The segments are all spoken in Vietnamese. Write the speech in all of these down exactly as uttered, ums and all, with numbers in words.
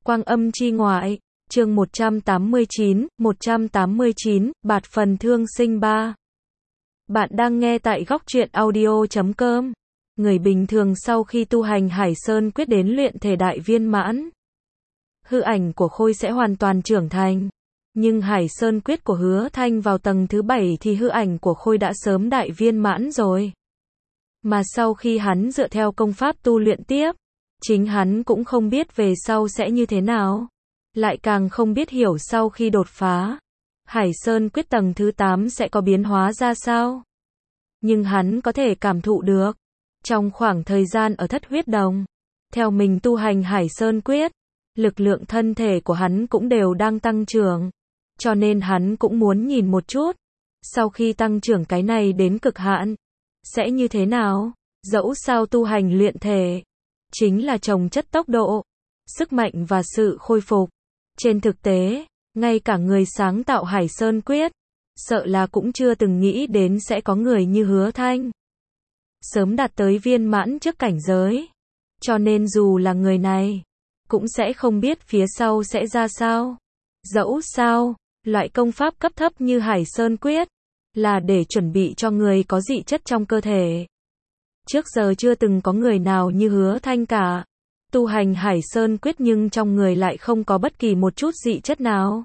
Quang âm chi ngoại, chương một trăm tám mươi chín, một trăm tám mươi chín, bạt phần thương sinh ba. Bạn đang nghe tại góc truyện audio chấm com. Người bình thường sau khi tu hành Hải Sơn quyết đến luyện thể đại viên mãn, hư ảnh của Khôi sẽ hoàn toàn trưởng thành. Nhưng Hải Sơn quyết của Hứa Thanh vào tầng thứ bảy thì hư ảnh của Khôi đã sớm đại viên mãn rồi. Mà sau khi hắn dựa theo công pháp tu luyện tiếp, chính hắn cũng không biết về sau sẽ như thế nào. Lại càng không biết hiểu sau khi đột phá, Hải Sơn quyết tầng thứ tám sẽ có biến hóa ra sao. Nhưng hắn có thể cảm thụ được, trong khoảng thời gian ở Thất Huyết Đồng, theo mình tu hành Hải Sơn quyết, lực lượng thân thể của hắn cũng đều đang tăng trưởng. Cho nên hắn cũng muốn nhìn một chút, sau khi tăng trưởng cái này đến cực hạn, sẽ như thế nào. Dẫu sao tu hành luyện thể chính là chồng chất tốc độ, sức mạnh và sự khôi phục. Trên thực tế, ngay cả người sáng tạo Hải Sơn quyết, sợ là cũng chưa từng nghĩ đến sẽ có người như Hứa Thanh sớm đạt tới viên mãn trước cảnh giới. Cho nên dù là người này, cũng sẽ không biết phía sau sẽ ra sao. Dẫu sao, loại công pháp cấp thấp như Hải Sơn quyết là để chuẩn bị cho người có dị chất trong cơ thể. Trước giờ chưa từng có người nào như Hứa Thanh cả. Tu hành Hải Sơn quyết nhưng trong người lại không có bất kỳ một chút dị chất nào.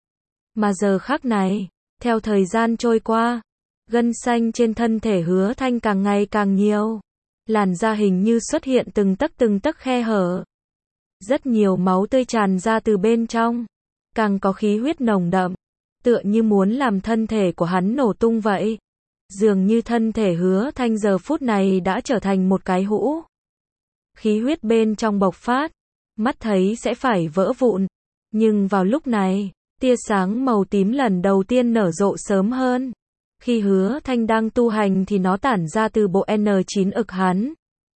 Mà giờ khắc này, theo thời gian trôi qua, gân xanh trên thân thể Hứa Thanh càng ngày càng nhiều. Làn da hình như xuất hiện từng tấc từng tấc khe hở. Rất nhiều máu tươi tràn ra từ bên trong. Càng có khí huyết nồng đậm, tựa như muốn làm thân thể của hắn nổ tung vậy. Dường như thân thể Hứa Thanh giờ phút này đã trở thành một cái hũ. Khí huyết bên trong bộc phát, mắt thấy sẽ phải vỡ vụn. Nhưng vào lúc này, tia sáng màu tím lần đầu tiên nở rộ sớm hơn. Khi Hứa Thanh đang tu hành thì nó tản ra từ bộ N chín ực hắn,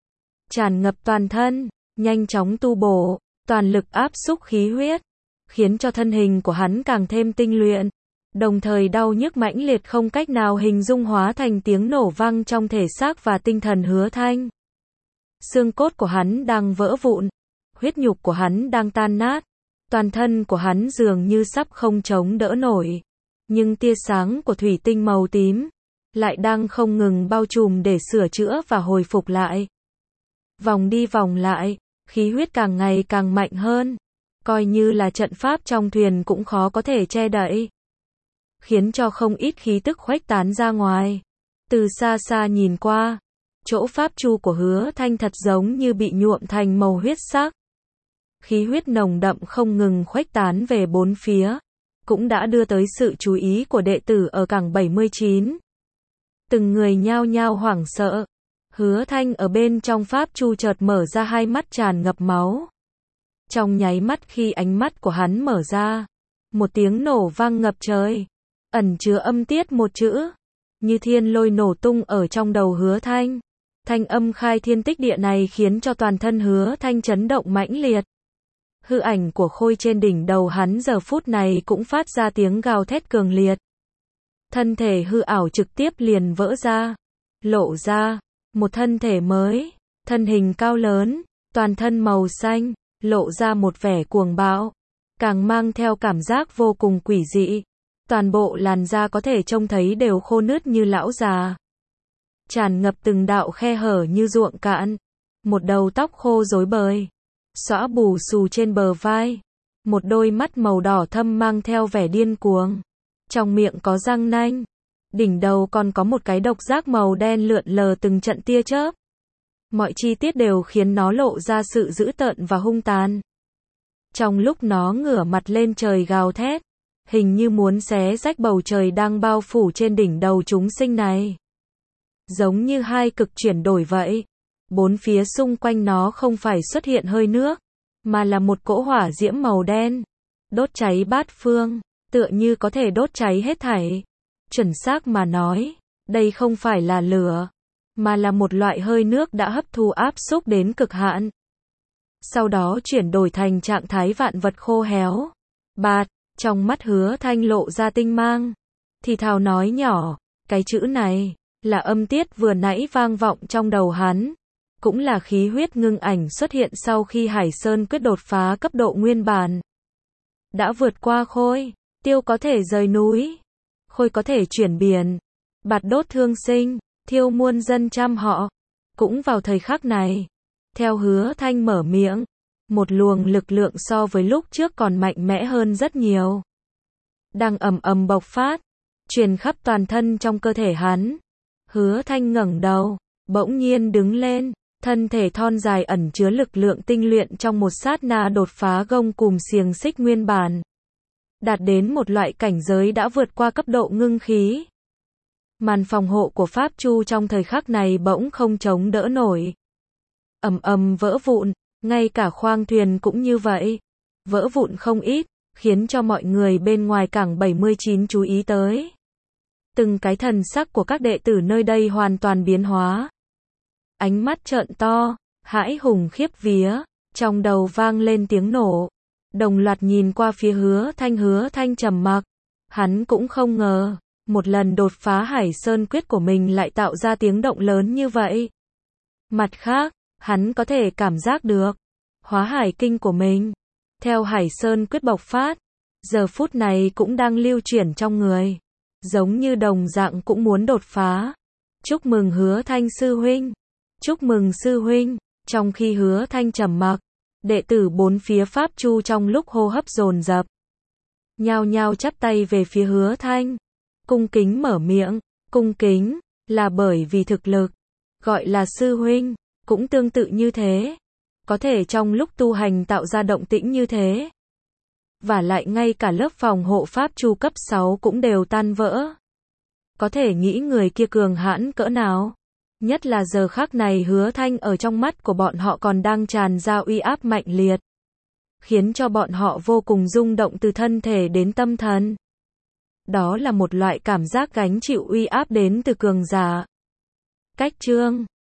tràn ngập toàn thân, nhanh chóng tu bổ, toàn lực áp xúc khí huyết, khiến cho thân hình của hắn càng thêm tinh luyện. Đồng thời đau nhức mãnh liệt không cách nào hình dung hóa thành tiếng nổ vang trong thể xác và tinh thần Hứa Thanh. Xương cốt của hắn đang vỡ vụn, huyết nhục của hắn đang tan nát, toàn thân của hắn dường như sắp không chống đỡ nổi. Nhưng tia sáng của thủy tinh màu tím lại đang không ngừng bao trùm để sửa chữa và hồi phục lại. Vòng đi vòng lại, khí huyết càng ngày càng mạnh hơn, coi như là trận pháp trong thuyền cũng khó có thể che đậy, khiến cho không ít khí tức khuếch tán ra ngoài. Từ xa xa nhìn qua, chỗ pháp chu của Hứa Thanh thật giống như bị nhuộm thành màu huyết sắc. Khí huyết nồng đậm không ngừng khuếch tán về bốn phía, cũng đã đưa tới sự chú ý của đệ tử ở cảng bảy mươi chín. Từng người nhao nhao hoảng sợ. Hứa Thanh ở bên trong pháp chu chợt mở ra hai mắt tràn ngập máu. Trong nháy mắt khi ánh mắt của hắn mở ra, một tiếng nổ vang ngập trời, ẩn chứa âm tiết một chữ, như thiên lôi nổ tung ở trong đầu Hứa Thanh. Thanh âm khai thiên tích địa này khiến cho toàn thân Hứa Thanh chấn động mãnh liệt. Hư ảnh của Khôi trên đỉnh đầu hắn giờ phút này cũng phát ra tiếng gào thét cường liệt. Thân thể hư ảo trực tiếp liền vỡ ra, lộ ra một thân thể mới, thân hình cao lớn, toàn thân màu xanh, lộ ra một vẻ cuồng bạo, càng mang theo cảm giác vô cùng quỷ dị. Toàn bộ làn da có thể trông thấy đều khô nứt như lão già, tràn ngập từng đạo khe hở như ruộng cạn. Một đầu tóc khô rối bời, xõa bù xù trên bờ vai, một đôi mắt màu đỏ thâm mang theo vẻ điên cuồng, trong miệng có răng nanh, đỉnh đầu còn có một cái độc giác màu đen lượn lờ từng trận tia chớp. Mọi chi tiết đều khiến nó lộ ra sự dữ tợn và hung tàn. Trong lúc nó ngửa mặt lên trời gào thét, hình như muốn xé rách bầu trời đang bao phủ trên đỉnh đầu chúng sinh này. Giống như hai cực chuyển đổi vậy. Bốn phía xung quanh nó không phải xuất hiện hơi nước, mà là một cỗ hỏa diễm màu đen, đốt cháy bát phương, tựa như có thể đốt cháy hết thảy. Chuẩn xác mà nói, đây không phải là lửa, mà là một loại hơi nước đã hấp thu áp xúc đến cực hạn. Sau đó chuyển đổi thành trạng thái vạn vật khô héo. Bạt, trong mắt Hứa Thanh lộ ra tinh mang, thì thào nói nhỏ, cái chữ này là âm tiết vừa nãy vang vọng trong đầu hắn. cũng là khí huyết ngưng ảnh xuất hiện sau khi Hải Sơn quyết đột phá cấp độ nguyên bản. Đã vượt qua khôi, tiêu có thể rời núi, khôi có thể chuyển biển, bạt đốt thương sinh, thiêu muôn dân trăm họ. Cũng vào thời khắc này, theo Hứa Thanh mở miệng, một luồng lực lượng so với lúc trước còn mạnh mẽ hơn rất nhiều. Đang ầm ầm bộc phát, truyền khắp toàn thân trong cơ thể hắn. Hứa Thanh ngẩng đầu, bỗng nhiên đứng lên, thân thể thon dài ẩn chứa lực lượng tinh luyện trong một sát na đột phá gông cùm xiềng xích nguyên bản. Đạt đến một loại cảnh giới đã vượt qua cấp độ ngưng khí. Màn phòng hộ của Pháp Chu trong thời khắc này bỗng không chống đỡ nổi. Ầm ầm vỡ vụn, ngay cả khoang thuyền cũng như vậy. Vỡ vụn không ít, khiến cho mọi người bên ngoài cảng bảy mươi chín chú ý tới. Từng cái thần sắc của các đệ tử nơi đây hoàn toàn biến hóa. Ánh mắt trợn to, hãi hùng khiếp vía, trong đầu vang lên tiếng nổ. Đồng loạt nhìn qua phía Hứa Thanh. Hứa Thanh trầm mặc. Hắn cũng không ngờ, một lần đột phá Hải Sơn quyết của mình lại tạo ra tiếng động lớn như vậy. Mặt khác, hắn có thể cảm giác được hóa hải kinh của mình, theo Hải Sơn quyết bộc phát, giờ phút này cũng đang lưu chuyển trong người, giống như đồng dạng cũng muốn đột phá. Chúc mừng Hứa Thanh sư huynh, chúc mừng sư huynh. Trong khi Hứa Thanh trầm mặc, đệ tử bốn phía Pháp Chu trong lúc hô hấp dồn dập, nhao nhao chắp tay về phía Hứa Thanh, cung kính mở miệng. Cung kính là bởi vì thực lực, gọi là sư huynh, cũng tương tự như thế, có thể trong lúc tu hành tạo ra động tĩnh như thế. Và lại ngay cả lớp phòng hộ Pháp Chu cấp sáu cũng đều tan vỡ. Có thể nghĩ người kia cường hãn cỡ nào. Nhất là giờ khắc này Hứa Thanh ở trong mắt của bọn họ còn đang tràn ra uy áp mạnh liệt, khiến cho bọn họ vô cùng rung động từ thân thể đến tâm thần. Đó là một loại cảm giác gánh chịu uy áp đến từ cường giả. Cách chương